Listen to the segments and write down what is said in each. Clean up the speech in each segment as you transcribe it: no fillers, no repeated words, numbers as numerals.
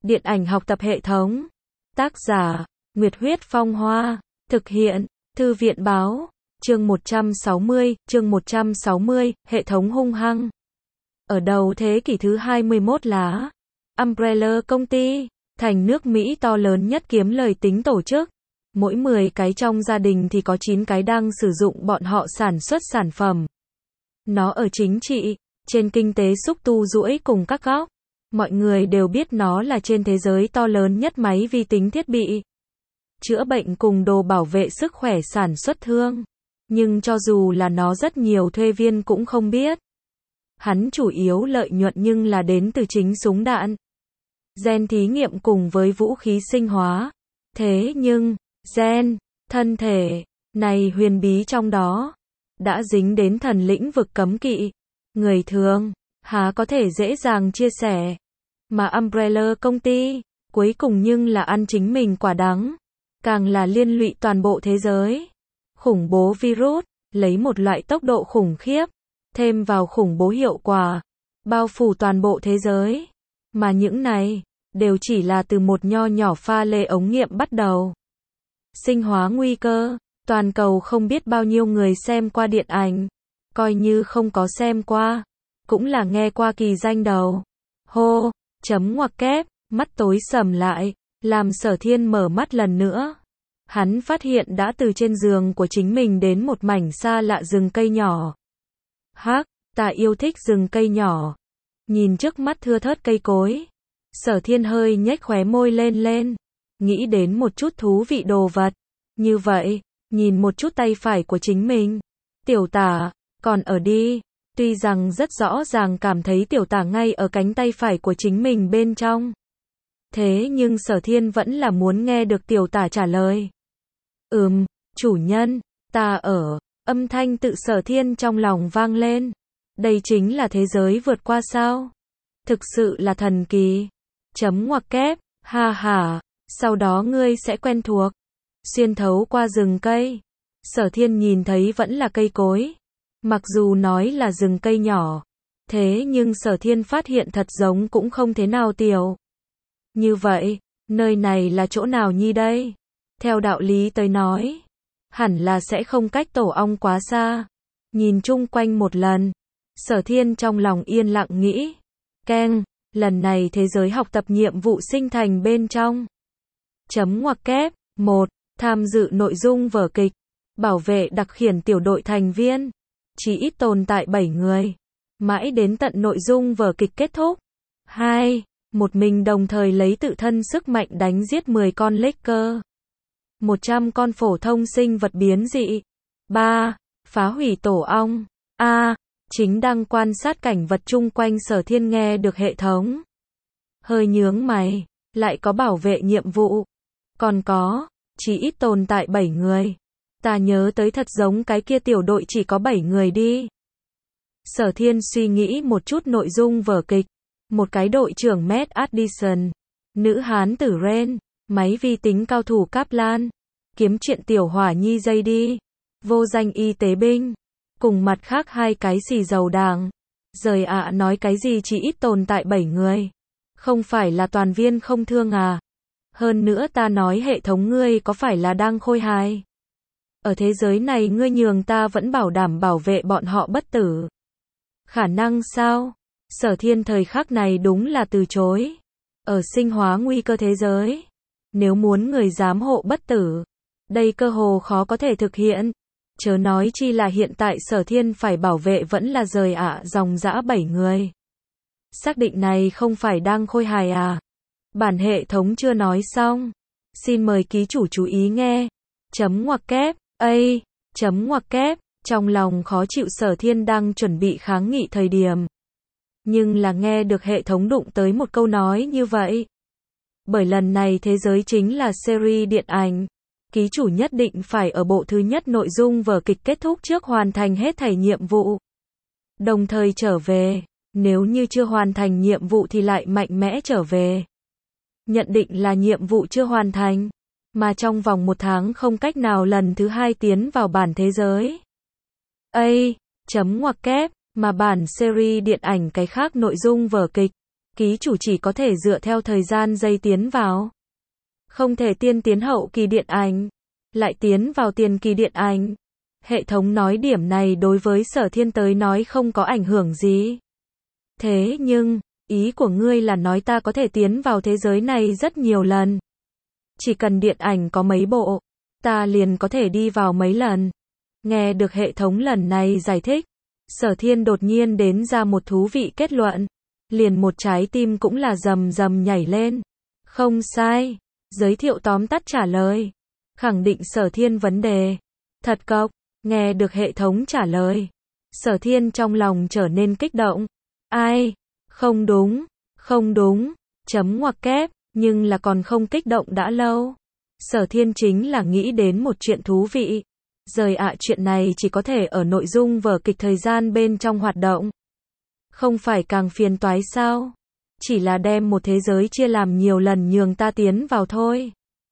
Điện ảnh học tập hệ thống. Tác giả, Nguyệt Huyết Phong Hoa. Thực hiện, Thư viện Báo. Chương 160, hệ thống hung hăng. Ở đầu thế kỷ thứ 21 là Umbrella công ty, thành nước Mỹ to lớn nhất kiếm lời tính tổ chức. Mỗi 10 cái trong gia đình thì có 9 cái đang sử dụng bọn họ sản xuất sản phẩm. Nó ở chính trị, trên kinh tế xúc tu duỗi cùng các góc. Mọi người đều biết nó là trên thế giới to lớn nhất máy vi tính thiết bị chữa bệnh cùng đồ bảo vệ sức khỏe sản xuất thương. Nhưng cho dù là nó rất nhiều thuê viên cũng không biết. Hắn chủ yếu lợi nhuận nhưng là đến từ chính súng đạn, gen thí nghiệm cùng với vũ khí sinh hóa. Thế nhưng, gen, thân thể, này huyền bí trong đó, đã dính đến thần lĩnh vực cấm kỵ. Người thường, há có thể dễ dàng chia sẻ. Mà Umbrella công ty, cuối cùng nhưng là ăn chính mình quả đắng. Càng là liên lụy toàn bộ thế giới. Khủng bố virus, lấy một loại tốc độ khủng khiếp, thêm vào khủng bố hiệu quả, bao phủ toàn bộ thế giới. Mà những này, đều chỉ là từ một nho nhỏ pha lê ống nghiệm bắt đầu. Sinh hóa nguy cơ, toàn cầu không biết bao nhiêu người xem qua điện ảnh. Coi như không có xem qua, cũng là nghe qua kỳ danh đầu. Hô, chấm ngoặc kép, mắt tối sầm lại, làm Sở Thiên mở mắt lần nữa. Hắn phát hiện đã từ trên giường của chính mình đến một mảnh xa lạ rừng cây nhỏ. Hắc, ta yêu thích rừng cây nhỏ. Nhìn trước mắt thưa thớt cây cối, Sở Thiên hơi nhếch khóe môi lên, nghĩ đến một chút thú vị đồ vật. Như vậy, nhìn một chút tay phải của chính mình. Tiểu tả, còn ở đi. Tuy rằng rất rõ ràng cảm thấy tiểu tả ngay ở cánh tay phải của chính mình bên trong. Thế nhưng Sở Thiên vẫn là muốn nghe được tiểu tả trả lời. Chủ nhân, ta ở. Âm thanh tự Sở Thiên trong lòng vang lên. Đây chính là thế giới vượt qua sao? Thực sự là thần kỳ. Chấm ngoặc kép, ha ha, sau đó ngươi sẽ quen thuộc. Xuyên thấu qua rừng cây. Sở Thiên nhìn thấy vẫn là cây cối. Mặc dù nói là rừng cây nhỏ, thế nhưng Sở Thiên phát hiện thật giống cũng không thế nào tiểu. Như vậy, nơi này là chỗ nào nhi đây? Theo đạo lý tới nói, hẳn là sẽ không cách tổ ong quá xa. Nhìn chung quanh một lần, Sở Thiên trong lòng yên lặng nghĩ. Keng, lần này thế giới học tập nhiệm vụ sinh thành bên trong. Chấm ngoặc kép, 1. Tham dự nội dung vở kịch. Bảo vệ đặc khiển tiểu đội thành viên. Chỉ ít tồn tại 7 người. Mãi đến tận nội dung vở kịch kết thúc. 2. Một mình đồng thời lấy tự thân sức mạnh đánh giết 10 con Laker. 100 con phổ thông sinh vật biến dị. 3. Phá hủy tổ ong. Chính đang quan sát cảnh vật chung quanh Sở Thiên nghe được hệ thống. Hơi nhướng mày, lại có bảo vệ nhiệm vụ. Còn có, chỉ ít tồn tại 7 người. Ta nhớ tới thật giống cái kia tiểu đội chỉ có 7 người đi. Sở Thiên suy nghĩ một chút nội dung vở kịch. Một cái đội trưởng Matt Addison. Nữ hán tử Ren. Máy vi tính cao thủ Kaplan. Kiếm chuyện tiểu hỏa nhi dây đi. Vô danh y tế binh. Cùng mặt khác 2 cái xì dầu đảng. Rời ạ nói cái gì chỉ ít tồn tại 7 người. Không phải là toàn viên không thương à. Hơn nữa ta nói hệ thống ngươi có phải là đang khôi hài. Ở thế giới này ngươi nhường ta vẫn bảo đảm bảo vệ bọn họ bất tử. Khả năng sao? Sở Thiên thời khắc này đúng là từ chối. Ở sinh hóa nguy cơ thế giới, nếu muốn người giám hộ bất tử, đây cơ hồ khó có thể thực hiện. Chớ nói chi là hiện tại Sở Thiên phải bảo vệ vẫn là rời ạ dòng dã 7 người. Xác định này không phải đang khôi hài à? Bản hệ thống chưa nói xong. Xin mời ký chủ chú ý nghe. Chấm ngoặc kép, chấm ngoặc kép, trong lòng khó chịu Sở Thiên đang chuẩn bị kháng nghị thời điểm. Nhưng là nghe được hệ thống đụng tới một câu nói như vậy. Bởi lần này thế giới chính là series điện ảnh. Ký chủ nhất định phải ở bộ thứ nhất nội dung vở kịch kết thúc trước hoàn thành hết thảy nhiệm vụ. Đồng thời trở về. Nếu như chưa hoàn thành nhiệm vụ thì lại mạnh mẽ trở về. Nhận định là nhiệm vụ chưa hoàn thành. Mà trong vòng 1 tháng không cách nào lần thứ 2 tiến vào bản thế giới. Chấm ngoặc kép, mà bản series điện ảnh cái khác nội dung vở kịch. Ký chủ chỉ có thể dựa theo thời gian giây tiến vào. Không thể tiên tiến hậu kỳ điện ảnh. Lại tiến vào tiền kỳ điện ảnh. Hệ thống nói điểm này đối với Sở Thiên tới nói không có ảnh hưởng gì. Thế nhưng, ý của ngươi là nói ta có thể tiến vào thế giới này rất nhiều lần. Chỉ cần điện ảnh có mấy bộ, ta liền có thể đi vào mấy lần. Nghe được hệ thống lần này giải thích, Sở Thiên đột nhiên đến ra một thú vị kết luận. Liền một trái tim cũng là rầm rầm nhảy lên. Không sai. Giới thiệu tóm tắt trả lời. Khẳng định Sở Thiên vấn đề. Thật cộc. Nghe được hệ thống trả lời. Sở Thiên trong lòng trở nên kích động. Ai? Không đúng. Không đúng. Chấm ngoặc kép. Nhưng là còn không kích động đã lâu. Sở Thiên chính là nghĩ đến một chuyện thú vị. Rời ạ, chuyện này chỉ có thể ở nội dung vở kịch thời gian bên trong hoạt động. Không phải càng phiền toái sao? Chỉ là đem một thế giới chia làm nhiều lần nhường ta tiến vào thôi.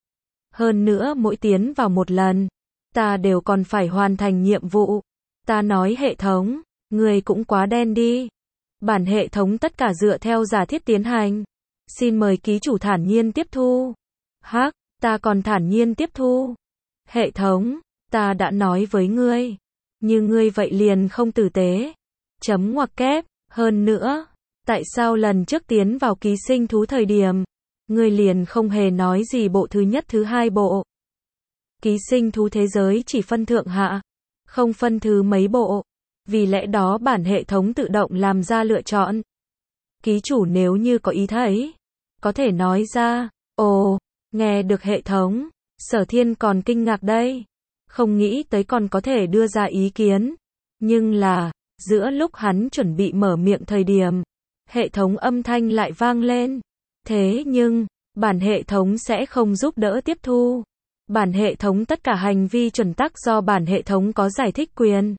Hơn nữa mỗi tiến vào một lần, ta đều còn phải hoàn thành nhiệm vụ. Ta nói hệ thống, người cũng quá đen đi. Bản hệ thống tất cả dựa theo giả thiết tiến hành. Xin mời ký chủ thản nhiên tiếp thu. Hắc, ta còn thản nhiên tiếp thu. Hệ thống, ta đã nói với ngươi. Như ngươi vậy liền không tử tế. Chấm ngoặc kép. Hơn nữa, tại sao lần trước tiến vào ký sinh thú thời điểm, ngươi liền không hề nói gì bộ thứ nhất thứ hai bộ. Ký sinh thú thế giới chỉ phân thượng hạ, không phân thứ mấy bộ. Vì lẽ đó bản hệ thống tự động làm ra lựa chọn. Ký chủ nếu như có ý thấy, có thể nói ra. Ồ, nghe được hệ thống, Sở Thiên còn kinh ngạc đây. Không nghĩ tới còn có thể đưa ra ý kiến. Nhưng là, giữa lúc hắn chuẩn bị mở miệng thời điểm, hệ thống âm thanh lại vang lên. Thế nhưng, bản hệ thống sẽ không giúp đỡ tiếp thu. Bản hệ thống tất cả hành vi chuẩn tắc do bản hệ thống có giải thích quyền.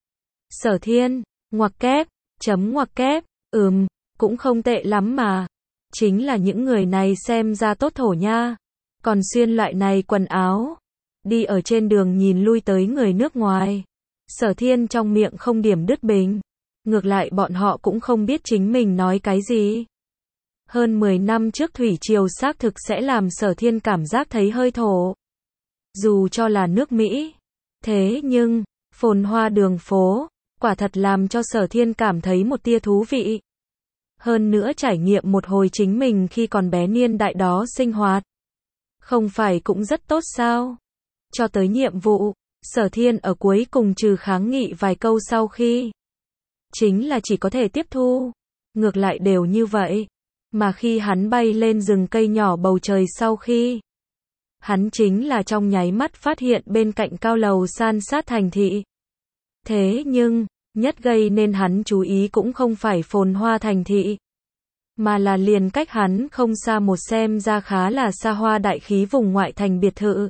Sở Thiên, ngoặc kép, chấm ngoặc kép, cũng không tệ lắm mà. Chính là những người này xem ra tốt thổ nha. Còn xuyên loại này quần áo. Đi ở trên đường nhìn lui tới người nước ngoài. Sở Thiên trong miệng không điểm đứt bình. Ngược lại bọn họ cũng không biết chính mình nói cái gì. Hơn 10 năm trước thủy triều xác thực sẽ làm Sở Thiên cảm giác thấy hơi thổ. Dù cho là nước Mỹ. Thế nhưng, phồn hoa đường phố, quả thật làm cho Sở Thiên cảm thấy một tia thú vị. Hơn nữa trải nghiệm một hồi chính mình khi còn bé niên đại đó sinh hoạt. Không phải cũng rất tốt sao? Cho tới nhiệm vụ, Sở Thiên ở cuối cùng trừ kháng nghị vài câu sau khi. Chính là chỉ có thể tiếp thu. Ngược lại đều như vậy. Mà khi hắn bay lên rừng cây nhỏ bầu trời sau khi. Hắn chính là trong nháy mắt phát hiện bên cạnh cao lầu san sát thành thị. Thế nhưng, nhất gây nên hắn chú ý cũng không phải phồn hoa thành thị. Mà là liền cách hắn không xa một xem ra khá là xa hoa đại khí vùng ngoại thành biệt thự.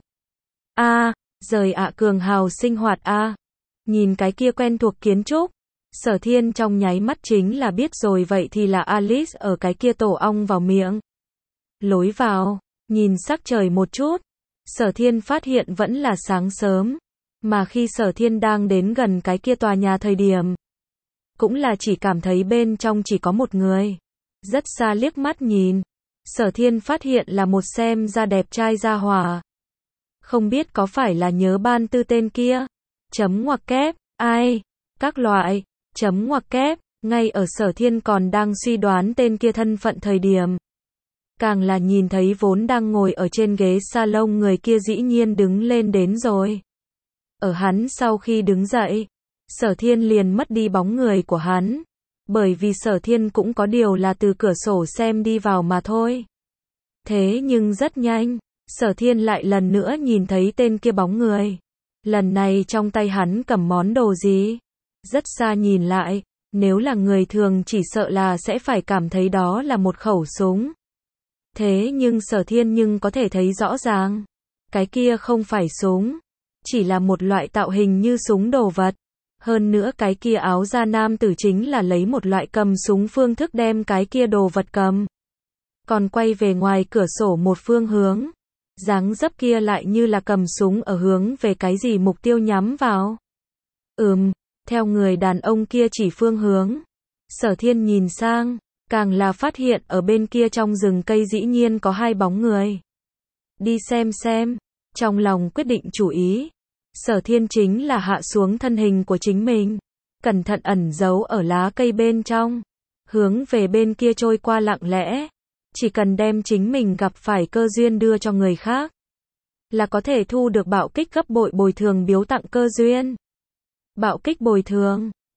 Rời ạ cường hào sinh hoạt Nhìn cái kia quen thuộc kiến trúc. Sở Thiên trong nháy mắt chính là biết rồi, vậy thì là Alice ở cái kia tổ ong vào miệng. Lối vào, nhìn sắc trời một chút. Sở Thiên phát hiện vẫn là sáng sớm. Mà khi Sở Thiên đang đến gần cái kia tòa nhà thời điểm, cũng là chỉ cảm thấy bên trong chỉ có một người. Rất xa liếc mắt nhìn, Sở Thiên phát hiện là một xem ra đẹp trai gia hỏa. Không biết có phải là nhớ ban tư tên kia. Chấm ngoặc kép, ai? Các loại. Chấm ngoặc kép, ngay ở Sở Thiên còn đang suy đoán tên kia thân phận thời điểm. Càng là nhìn thấy vốn đang ngồi ở trên ghế salon người kia dĩ nhiên đứng lên đến rồi. Ở hắn sau khi đứng dậy, Sở Thiên liền mất đi bóng người của hắn. Bởi vì Sở Thiên cũng có điều là từ cửa sổ xem đi vào mà thôi. Thế nhưng rất nhanh, Sở Thiên lại lần nữa nhìn thấy tên kia bóng người. Lần này trong tay hắn cầm món đồ gì? Rất xa nhìn lại, nếu là người thường chỉ sợ là sẽ phải cảm thấy đó là một khẩu súng. Thế nhưng Sở Thiên nhưng có thể thấy rõ ràng. Cái kia không phải súng. Chỉ là một loại tạo hình như súng đồ vật. Hơn nữa cái kia áo da nam tử chính là lấy một loại cầm súng phương thức đem cái kia đồ vật cầm. Còn quay về ngoài cửa sổ một phương hướng. Dáng dấp kia lại như là cầm súng ở hướng về cái gì mục tiêu nhắm vào. Theo người đàn ông kia chỉ phương hướng. Sở Thiên nhìn sang, Càng là phát hiện ở bên kia trong rừng cây dĩ nhiên có hai bóng người. Đi xem. Trong lòng quyết định chủ ý. Sở Thiên chính là hạ xuống thân hình của chính mình. Cẩn thận ẩn giấu ở lá cây bên trong. Hướng về bên kia trôi qua lặng lẽ. Chỉ cần đem chính mình gặp phải cơ duyên đưa cho người khác. Là có thể thu được bạo kích gấp bội bồi thường biếu tặng cơ duyên. Bạo kích bồi thường.